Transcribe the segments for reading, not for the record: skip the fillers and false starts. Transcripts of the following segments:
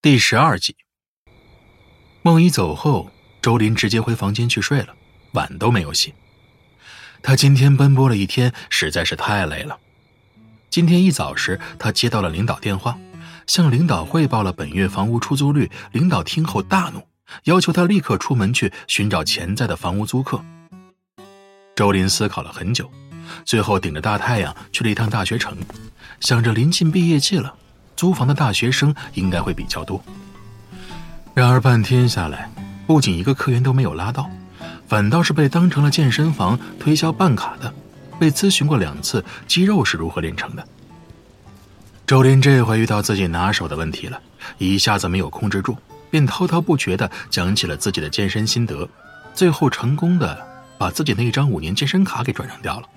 第12集。孟一走后，周林直接回房间去睡了，碗都没有洗。他今天奔波了一天，实在是太累了。今天一早时，他接到了领导电话，向领导汇报了本月房屋出租率。领导听后大怒，要求他立刻出门去寻找潜在的房屋租客。周林思考了很久，最后顶着大太阳去了一趟大学城，想着临近毕业季了，租房的大学生应该会比较多。然而半天下来，不仅一个客源都没有拉到，反倒是被当成了健身房推销办卡的，被咨询过2次肌肉是如何练成的。周林这回遇到自己拿手的问题了，一下子没有控制住，便滔滔不绝地讲起了自己的健身心得，最后成功的把自己那张5年健身卡给转让掉了。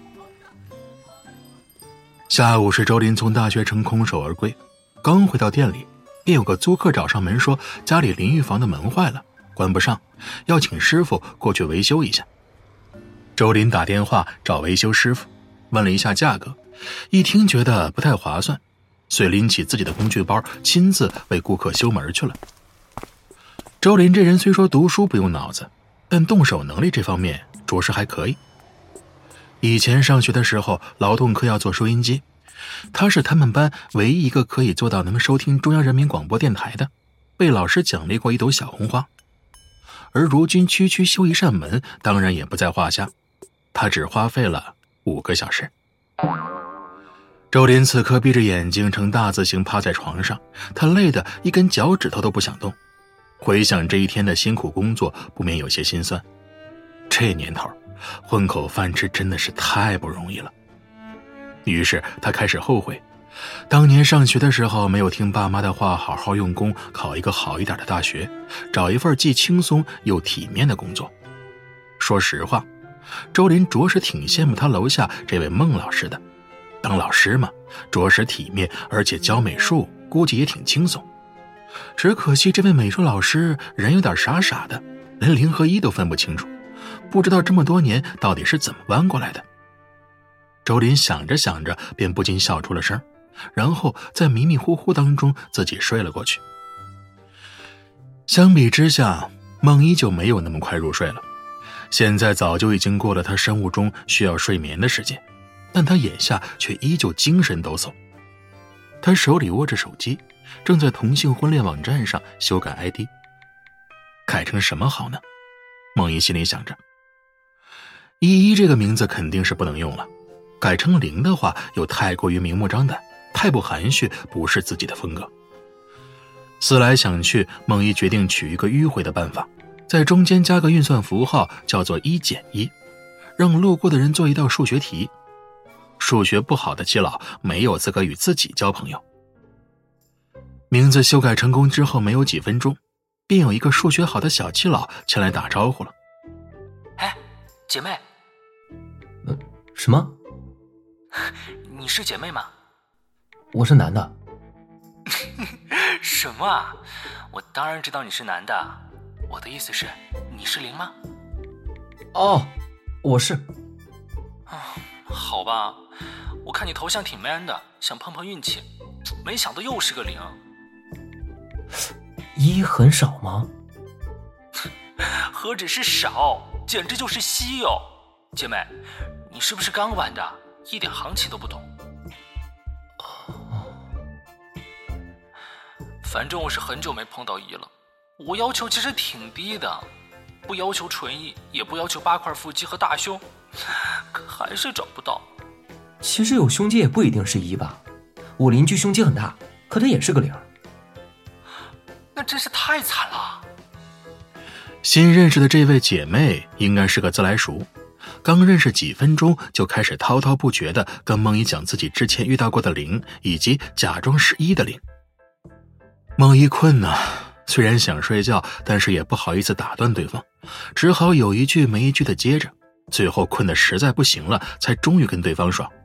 下午是周林从大学城空手而归，刚回到店里，便有个租客找上门说家里淋浴房的门坏了，关不上，要请师傅过去维修一下。周林打电话找维修师傅，问了一下价格，一听觉得不太划算，遂拎起自己的工具包，亲自为顾客修门去了。周林这人虽说读书不用脑子，但动手能力这方面着实还可以。以前上学的时候，劳动课要做收音机，他是他们班唯一一个可以做到能收听中央人民广播电台的，被老师奖励过一朵小红花。而如今区区修一扇门，当然也不在话下，他只花费了5个小时。周林此刻闭着眼睛呈大字形趴在床上，他累得一根脚趾头都不想动。回想这一天的辛苦工作，不免有些心酸。这年头混口饭吃真的是太不容易了。于是他开始后悔，当年上学的时候没有听爸妈的话，好好用功考一个好一点的大学，找一份既轻松又体面的工作。说实话，周林着实挺羡慕他楼下这位孟老师的，当老师嘛，着实体面，而且教美术估计也挺轻松。只可惜这位美术老师人有点傻傻的，连0和1都分不清楚，不知道这么多年到底是怎么弯过来的。周林想着想着便不禁笑出了声，然后在迷迷糊糊当中自己睡了过去。相比之下，孟一就没有那么快入睡了，现在早就已经过了他生物钟需要睡眠的时间，但他眼下却依旧精神抖擞。他手里握着手机，正在同性婚恋网站上修改 ID。 改成什么好呢？孟一心里想着。11这个名字肯定是不能用了，改成0的话又太过于明目张胆，太不含蓄，不是自己的风格。思来想去，孟一决定取一个迂回的办法，在中间加个运算符号，叫做1减1，让路过的人做一道数学题。数学不好的基佬没有资格与自己交朋友。名字修改成功之后没有几分钟，便有一个数学好的小基佬前来打招呼了。 哎，姐妹。 什么？ 你是姐妹吗？ 我是男的。 什么啊？我当然知道你是男的，我的意思是你是0吗？ 哦，我是。 好吧，我看你头像挺 man 的，想碰碰运气，没想到又是个0。 1很少吗？ 何止是少，简直就是稀有。姐妹，你是不是刚玩的，一点行情都不懂？反正我是很久没碰到1了，我要求其实挺低的，不要求纯1，也不要求8块腹肌和大胸，可还是找不到。 其实有胸肌也不一定是1吧，我邻居胸肌很大，可他也是个0。 那真是太惨了。 新认识的这位姐妹应该是个自来熟，刚认识几分钟就开始滔滔不绝地跟孟一讲自己之前遇到过的0，以及假装是1的0。孟一困呐，虽然想睡觉，但是也不好意思打断对方，只好有一句没一句地接着，最后困得实在不行了，才终于跟对方说：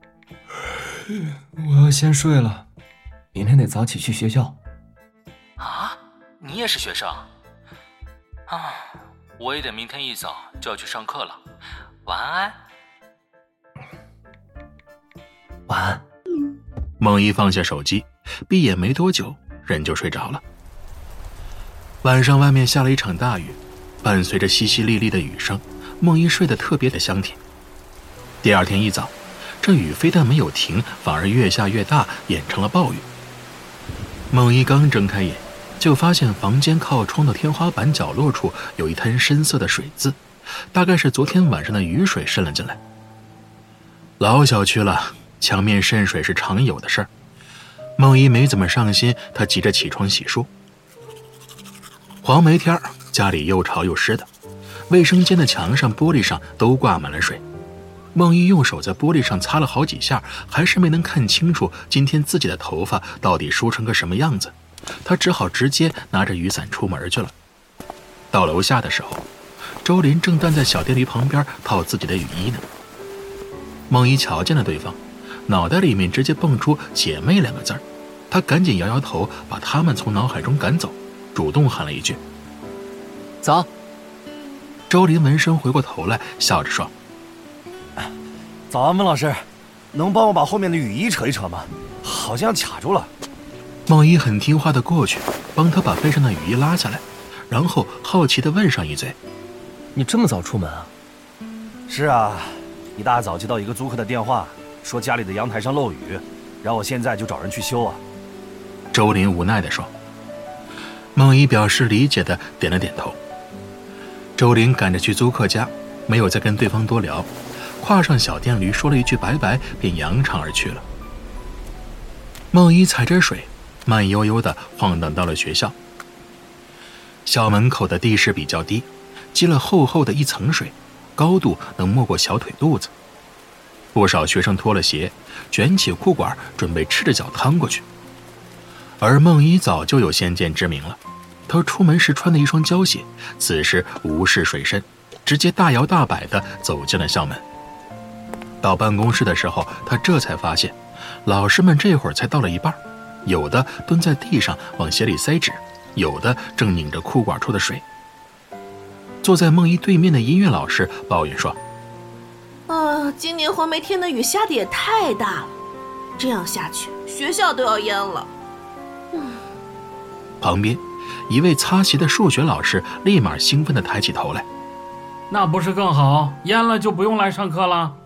我要先睡了，明天得早起去学校。 啊？你也是学生？啊，我也得明天一早就要去上课了，晚安。 晚安。 孟一放下手机，闭眼没多久，人就睡着了。 晚上外面下了一场大雨，伴随着淅淅沥沥的雨声，梦一睡得特别的香甜。第二天一早，这雨非但没有停，反而越下越大，演成了暴雨。梦一刚睁开眼，就发现房间靠窗的天花板角落处有一滩深色的水渍，大概是昨天晚上的雨水渗了进来。老小区了，墙面渗水是常有的事儿。梦一没怎么上心，她急着起床洗漱。黄梅天，家里又潮又湿的，卫生间的墙上、玻璃上都挂满了水。梦一用手在玻璃上擦了好几下，还是没能看清楚今天自己的头发到底梳成个什么样子。她只好直接拿着雨伞出门去了。到楼下的时候，周林正站在小电驴旁边套自己的雨衣呢。梦一瞧见了对方，脑袋里面直接蹦出姐妹2个字儿，她赶紧摇摇头，把他们从脑海中赶走，主动喊了一句早。 周林闻声回过头来，笑着说： 早安，孟老师，能帮我把后面的雨衣扯一扯吗？好像卡住了。 梦一很听话的过去，帮他把背上的雨衣拉下来，然后好奇的问上一嘴： 你这么早出门啊？ 是啊，一大早接到一个租客的电话，说家里的阳台上漏雨，让我现在就找人去修啊。 周林无奈地说。梦一表示理解的点了点头。周林赶着去租客家，没有再跟对方多聊，跨上小电驴说了一句拜拜，便扬长而去了。梦一踩着水慢悠悠地晃荡到了学校。校门口的地势比较低，积了厚厚的一层水，高度能没过小腿肚子。不少学生脱了鞋，卷起裤管准备赤着脚趟过去。而梦一早就有先见之明了，他出门时穿的一双胶鞋，此时无视水深，直接大摇大摆地走进了校门。到办公室的时候，他这才发现老师们这会儿才到了一半，有的蹲在地上往鞋里塞纸，有的正拧着裤管处的水。坐在梦一对面的音乐老师抱怨说： 今年黄梅天的雨下的也太大了，这样下去学校都要淹了。 旁边一位擦鞋的数学老师立马兴奋地抬起头来： 那不是更好？淹了就不用来上课了。